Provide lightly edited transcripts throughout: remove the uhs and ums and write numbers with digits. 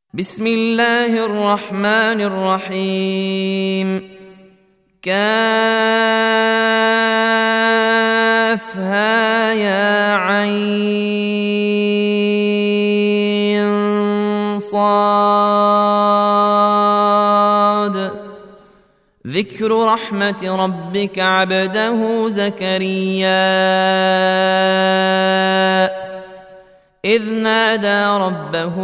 بسم الله الرحمن الرحيم. كافها يا عين صاد. ذكر رحمة ربك عبده زكريا إذ نادى ربه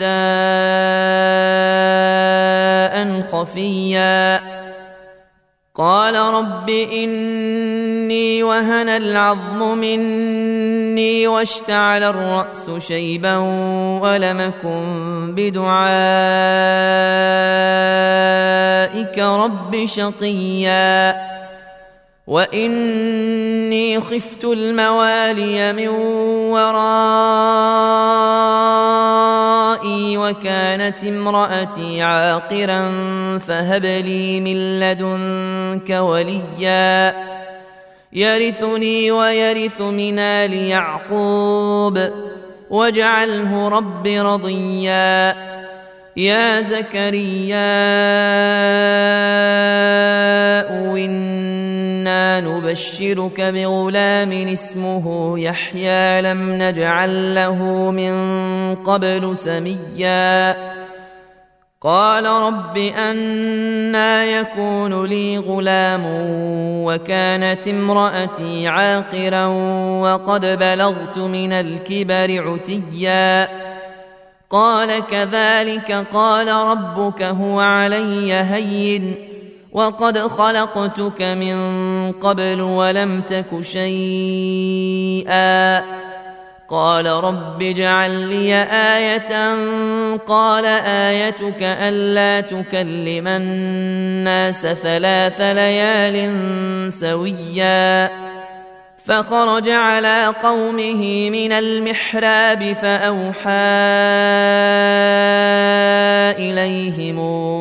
نداء خفيا قال رب إني وهن العظم مني واشتعل الرأس شيبا ولم أكن بدعائك رب شقيا وإني خفت الموالي من ورائي وكانت امرأتي عاقرا فهب لي من لدنك وليا يرثني ويرث من آل يعقوب واجعله رب رضيا. يا زكريا إنا نبشرك بغلام اسمه يحيى لم نجعل له من قبل سميا. قال رب أنى يكون لي غلام وكانت امرأتي عاقرا وقد بلغت من الكبر عتيا. قال كذلك قال ربك هو علي هين وقد خلقتك من قبل ولم تك شيئا. قال رب اجعل لي آية قال آيتك ألا تكلم الناس 3 ليال سويا. فخرج على قومه من المحراب فأوحى إليهم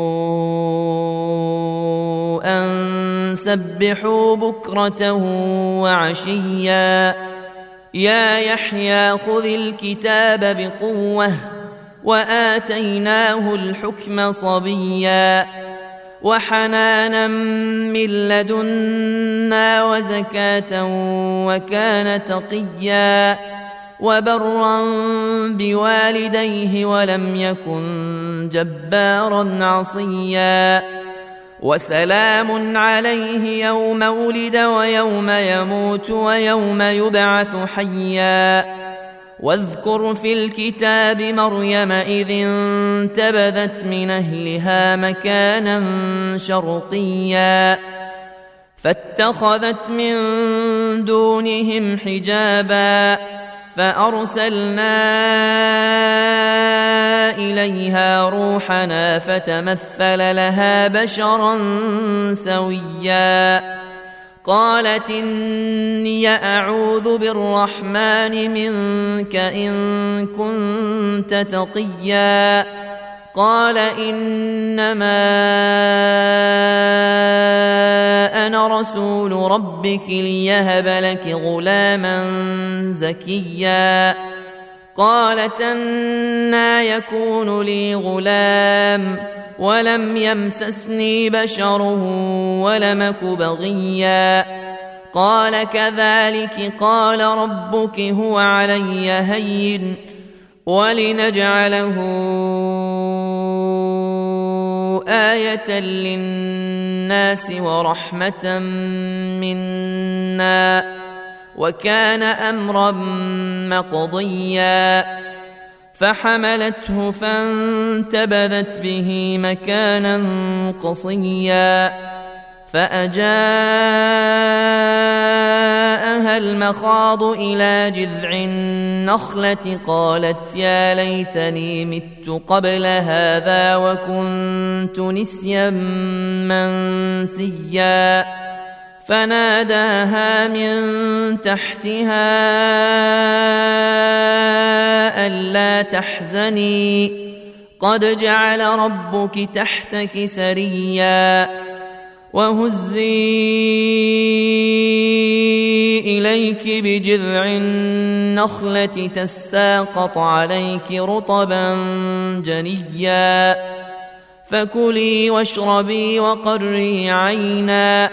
أن سبحوا بكرة وعشيا. يا يحيى خذ الكتاب بقوة وآتيناه الحكم صبيا وحنانا من لدنا وزكاة وكان تقيا وبرا بوالديه ولم يكن جبارا عصيا. وسلام عليه يوم ولد ويوم يموت ويوم يبعث حيا. واذكر في الكتاب مريم إذ انتبذت من أهلها مكانا شرقيا فاتخذت من دونهم حجابا فأرسلنا إليها روحنا فتمثل لها بشرا سويا. قالت إني أعوذ بالرحمن منك إن كنت تقيا. قال إنما أنا رسول ربك ليهب لك غلاما زكيا. قالت أنى يكون لي غلام ولم يمسسني بشر ولم أك بغيا. قال كذلك قال ربك هو علي هين ولنجعله آية للناس ورحمة منا وكان أمرا مقضيا. فحملته فانتبذت به مكانا قصيا فأجاءها المخاض إلى جذع النخلة قالت يا ليتني مت قبل هذا وكنت نسيا منسيا. فناداها من تحتها ألا تحزني قد جعل ربك تحتك سريا وهزي إليك بجذع النخلة تساقط عليك رطبا جنيا فكلي واشربي وقري عينا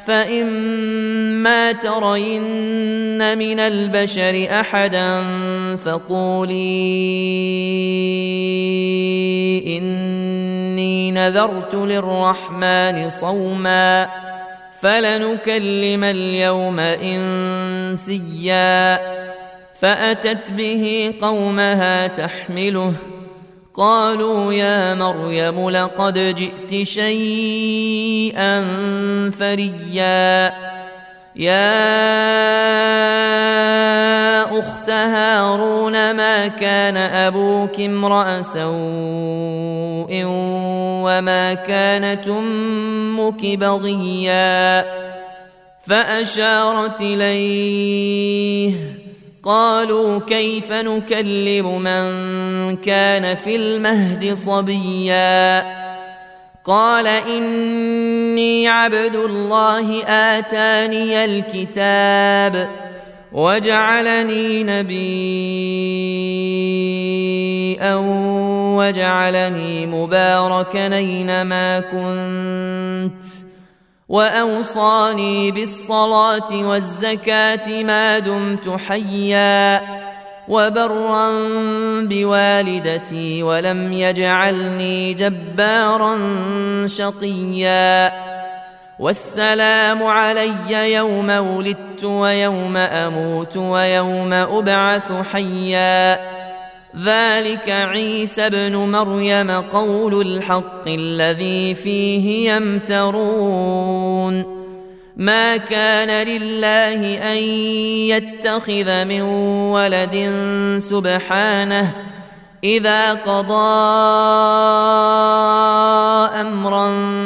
فإما ترين من البشر أحدا فقولي إني نذرت للرحمن صوما فلنكلم اليوم إنسيا فأتت به قومها تحمله قالوا يا مريم لقد جئت شيئا فريا يا أخت هارون ما كان أبوك امرأ سوء وما كانت أمك بغيا فأشارت إليه قالوا كيف نكلم من كان في المهد صبيا قال إني عبد الله آتاني الكتاب وجعلني نبيا وجعلني مباركا أينما كنت وأوصاني بالصلاة والزكاة ما دمت حيا وبرا بوالدتي ولم يجعلني جبارا شقيا والسلام علي يوم ولدت ويوم أموت ويوم أبعث حيا ذلك عيسى ابن مريم قول الحق الذي فيه يمترون ما كان لله أن يتخذ من ولد سبحانه إذا قضى أمرا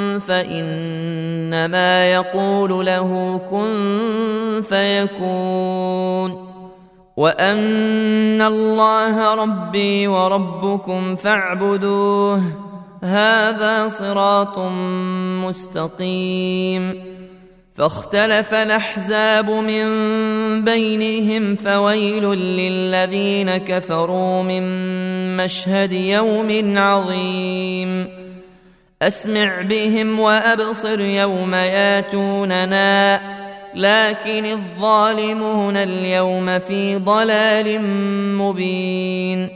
فإنما يقول له كن فيكون وأن الله ربي وربكم فاعبدوه هذا صراط مستقيم فاختلف الأحزاب من بينهم فويل للذين كفروا من مشهد يوم عظيم أسمع بهم وأبصر يوم ياتوننا لكن الظالمون اليوم في ضلال مبين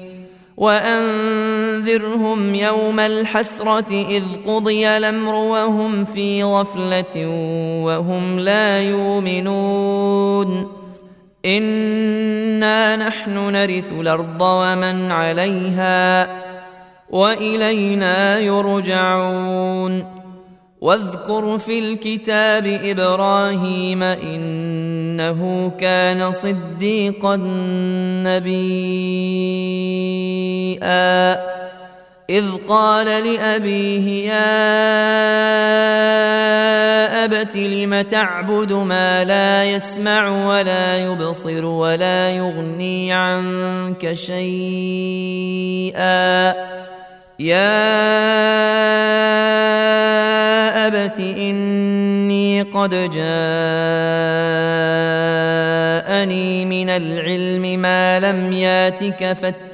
وأنذرهم يوم الحسرة إذ قضي الأمر وهم في غفلة وهم لا يؤمنون إنا نحن نرث الأرض ومن عليها وإلينا يرجعون واذكر في الكتاب إبراهيم إنه كان صديقا نبيا إذ قال لأبيه يا أبت لم تعبد ما لا يسمع ولا يبصر ولا يغني عنك شيئا يا أبت إني قد جاءني من العلم ما لم ياتك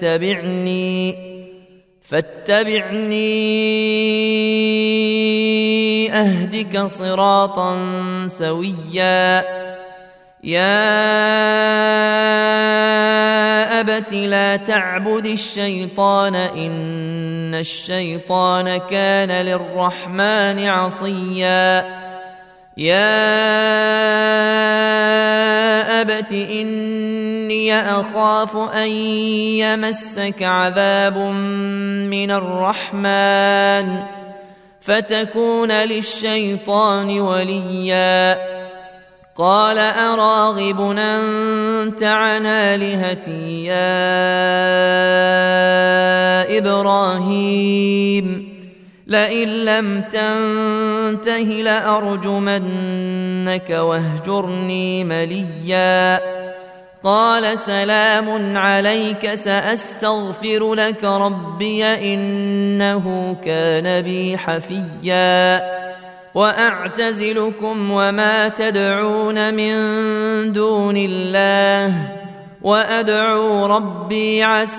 فاتبعني أهدك صراطا سويا يا أبت لا تعبد الشيطان إن الشيطان كان للرحمن عصيا يا أبت إني أخاف أن يمسك عذاب من الرحمن فتكون للشيطان وليا قال أراغب أنت عن آلهتي يا إبراهيم لئن لم تنته لأرجمنك واهجرني مليا قال سلام عليك سأستغفر لك ربي إنه كان بي حفيا وأعتزلكم وما تدعون من دون الله وأدعو ربي عسى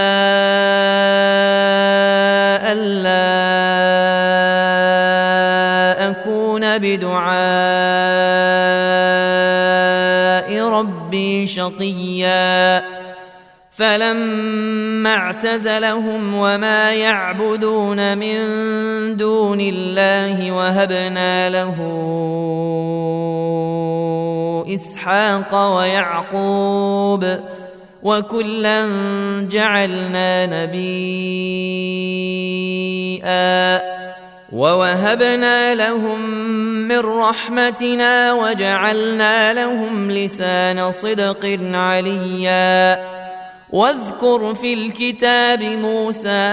ألا أكون بدعاء ربي شقيا فلما اعتزلهم وما يعبدون من دون الله وهبنا له إسحاق ويعقوب وكلا جعلنا نبيا ووهبنا لهم من رحمتنا وجعلنا لهم لسان صدق عليا واذكر في الكتاب موسى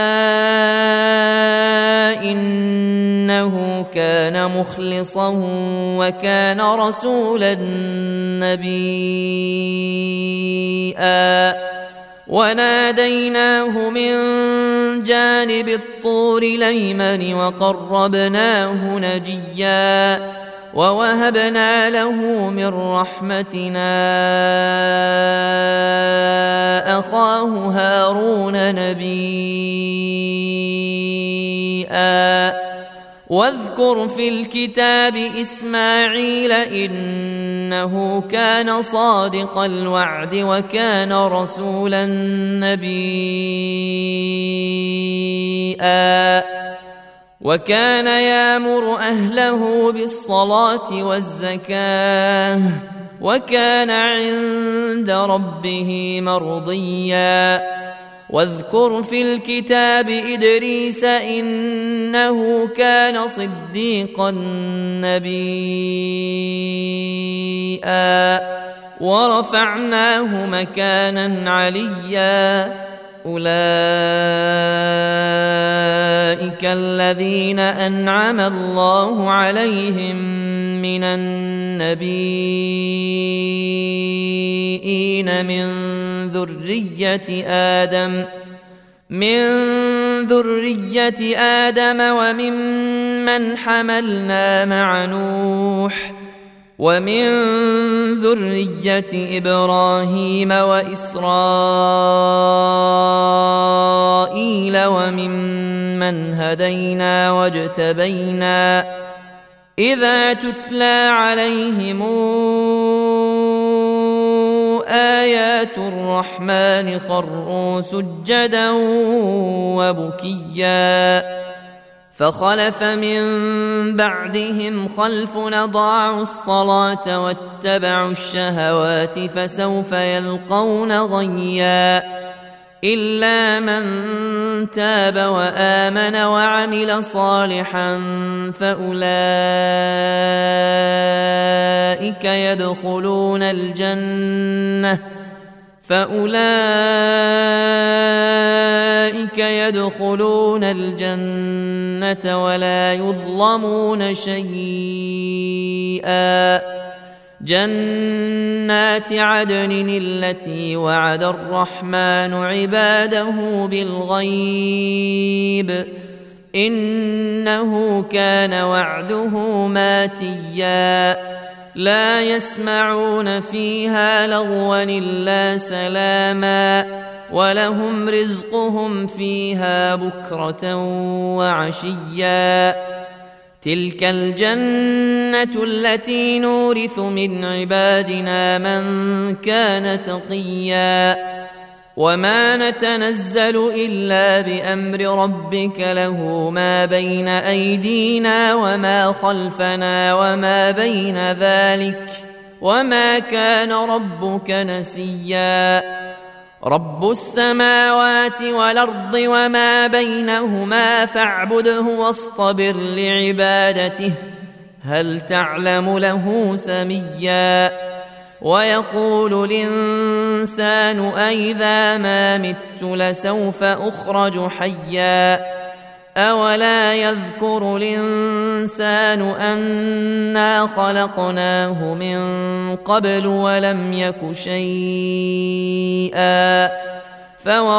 إنه كان مخلصا وكان رسولا نبيا وناديناه من جانب الطور الأيمن وقربناه نجيا ووهبنا له من رحمتنا أخاه هارون نبيا واذكر في الكتاب إسماعيل إنه كان صادق الوعد وكان رسولا نبيا وكان يأمر أهله بالصلاة والزكاة وكان عند ربه مرضيا واذكر في الكتاب إدريس إنه كان صديقا نبيا ورفعناه مكانا عليا أولئك الذين أنعم الله عليهم من النبيين من ذرية آدم وممن حملنا مع نوح ومن ذرية إبراهيم وإسرائيل وممن هدينا واجتبينا إذا تتلى عليهم آيات الرحمن خروا سجدا وبكيا فخلف من بعدهم خلف أضاعوا الصلاة واتبعوا الشهوات فسوف يلقون غيا إلا من تاب وآمن وعمل صالحا فأولئك يدخلون الجنة ولا يظلمون شيئا جنات عدن التي وعد الرحمن عباده بالغيب إنه كان وعده ماتيا لا يسمعون فيها لغوا إلا سلاما ولهم رزقهم فيها بكرة وعشيا تلك الجنة التي نورث من عبادنا من كان تقيا وما نتنزل إلا بأمر ربك له ما بين أيدينا وما خلفنا وما بين ذلك وما كان ربك نسيا رب السماوات والأرض وما بينهما فاعبده واصطبر لعبادته هل تعلم له سميا ويقول الإنسان أإذا ما مت لسوف أخرج حيا أولا يذكر الإنسان أنا خلقناه من قبل ولم يك شيئا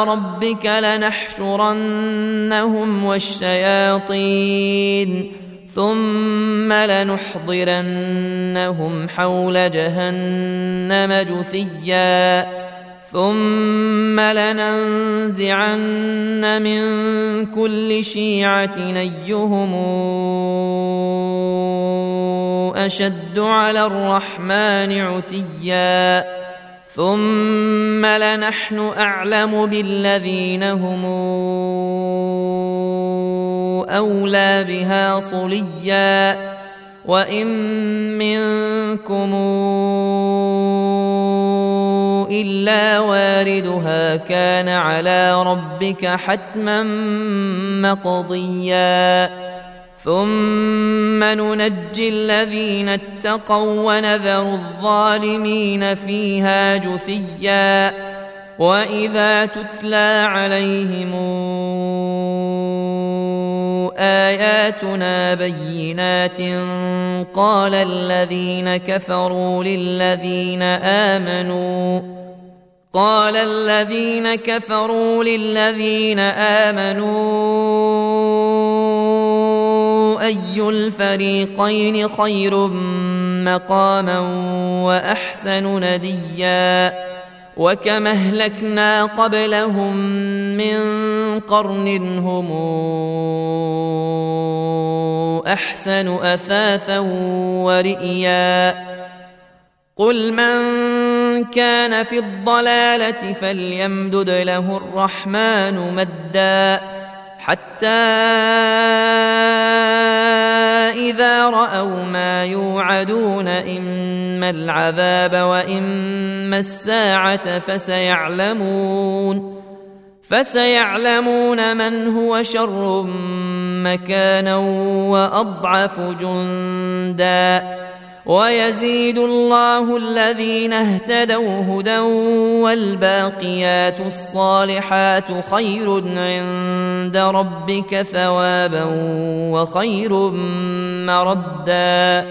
فوربك لنحشرنهم والشياطين ثم لنحضرنهم حول جهنم جثيا ثم لننزعن من كل شيعة أيهم أشد على الرحمن عتيا ثم لنحن أعلم بالذين هم أولى بها صليا وإن منكم إلا واردها كان على ربك حتما مقضيا ثم ننجي الذين اتقوا ونذر الظالمين فيها جثيا وإذا تتلى عليهم آياتنا بينات قال الذين كفروا للذين آمنوا أي الفريقين خير مقاما وأحسن نديا وكم أهلكنا قبلهم من قرن هم أحسن أثاثا ورئيا قل من كان في الضلالة فليمدد له الرحمن مدا حتى إذا رأوا ما يوعدون إما العذاب وإما الساعة فسيعلمون من هو شر مكانا وأضعف جندا ويزيد الله الذين اهتدوا هدى والباقيات الصالحات خير عند ربك ثوابا وخير مردا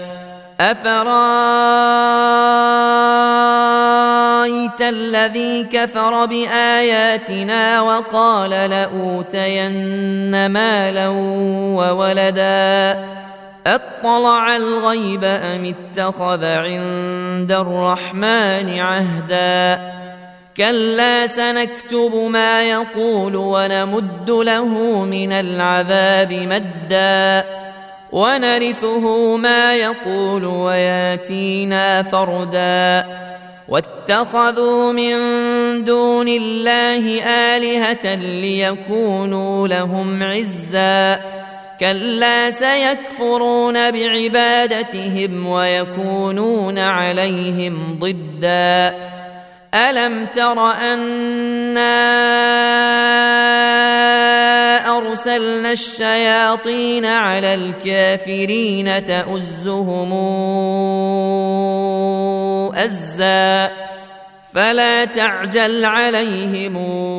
أفرأيت الذي كفر بآياتنا وقال لأوتين مالا وولدا أطلع الغيب أم اتخذ عند الرحمن عهدا كلا سنكتب ما يقول ونمد له من العذاب مدا ونرثه ما يقول وياتينا فردا واتخذوا من دون الله آلهة ليكونوا لهم عزا كلا سيكفرون بعبادتهم ويكونون عليهم ضدا ألم تر أنا أرسلنا الشياطين على الكافرين تؤزهم أزا فلا تعجل عليهم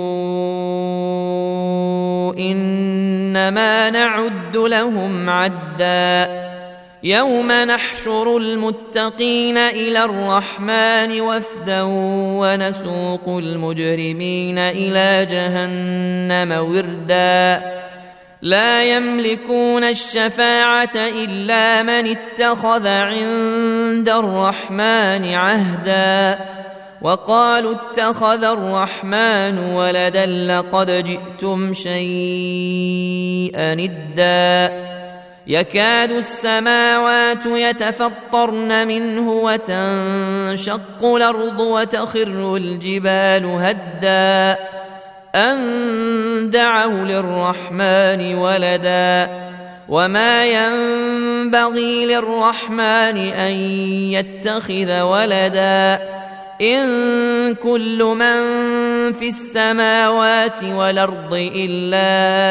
إنما نعد لهم عدا يوم نحشر المتقين إلى الرحمن وفدا ونسوق المجرمين إلى جهنم وردا لا يملكون الشفاعة إلا من اتخذ عند الرحمن عهدا وقالوا اتخذ الرحمن ولدا لقد جئتم شيئا إدا يكاد السماوات يتفطرن منه وتنشق الأرض وتخر الجبال هدا أن دعوا للرحمن ولدا وما ينبغي للرحمن أن يتخذ ولدا إن كل من في السماوات والأرض إلا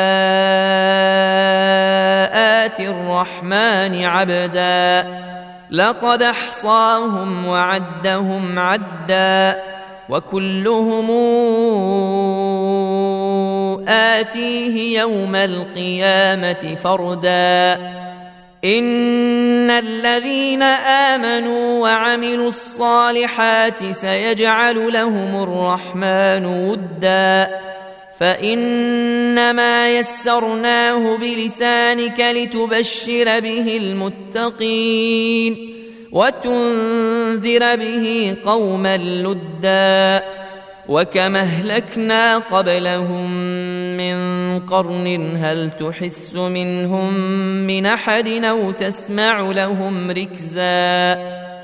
آتي الرحمن عبدا لقد أحصاهم وعدهم عدا وكلهم آتيه يوم القيامة فردا إن الذين آمنوا وعملوا الصالحات سيجعل لهم الرحمن ودا فإنما يسرناه بلسانك لتبشر به المتقين وتنذر به قوما لدا وكم أهلكنا قبلهم من قرن هل تحس منهم من أحد أو تسمع لهم ركزا